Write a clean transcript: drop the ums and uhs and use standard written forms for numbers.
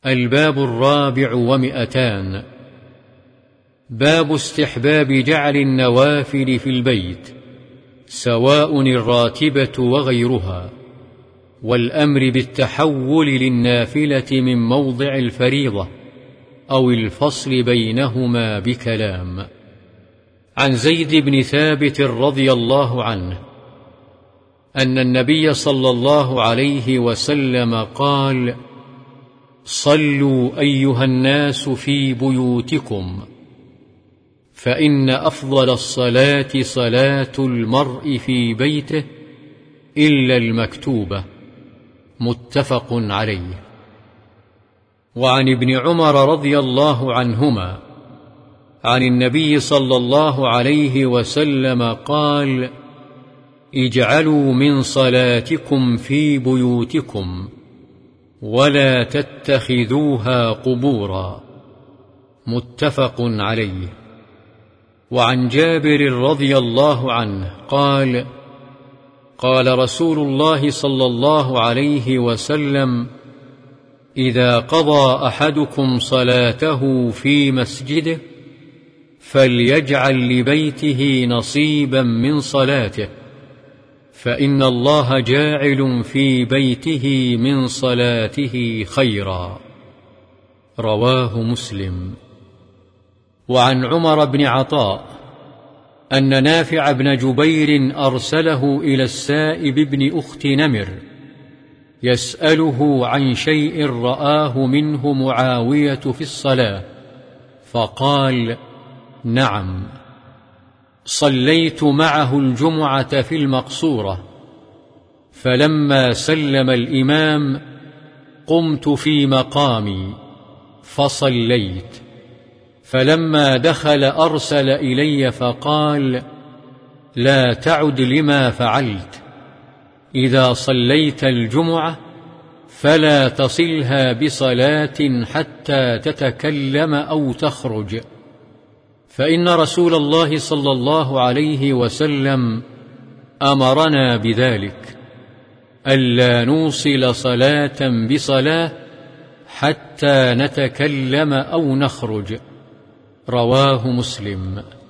الباب 400. باب استحباب جعل النوافل في البيت سواء الراتبة وغيرها، والأمر بالتحول للنافلة من موضع الفريضة أو الفصل بينهما بكلام. عن زيد بن ثابت رضي الله عنه أن النبي صلى الله عليه وسلم قال: صلوا أيها الناس في بيوتكم، فإن أفضل الصلاة صلاة المرء في بيته إلا المكتوبة. متفق عليه. وعن ابن عمر رضي الله عنهما عن النبي صلى الله عليه وسلم قال: اجعلوا من صلاتكم في بيوتكم ولا تتخذوها قبورا. متفق عليه. وعن جابر رضي الله عنه قال: قال رسول الله صلى الله عليه وسلم: إذا قضى أحدكم صلاته في مسجده فليجعل لبيته نصيبا من صلاته، فإن الله جاعل في بيته من صلاته خيرا. رواه مسلم. وعن عمر بن عطاء أن نافع بن جبير أرسله إلى السائب بن أخت نمر يسأله عن شيء رآه منه معاوية في الصلاة، فقال: نعم، صليت معه الجمعة في المقصورة، فلما سلم الإمام قمت في مقامي فصليت، فلما دخل أرسل إلي فقال: لا تعد لما فعلت، إذا صليت الجمعة فلا تصلها بصلاة حتى تتكلم أو تخرج، فإن رسول الله صلى الله عليه وسلم أمرنا بذلك، ألا نوصل صلاة بصلاة حتى نتكلم أو نخرج. رواه مسلم.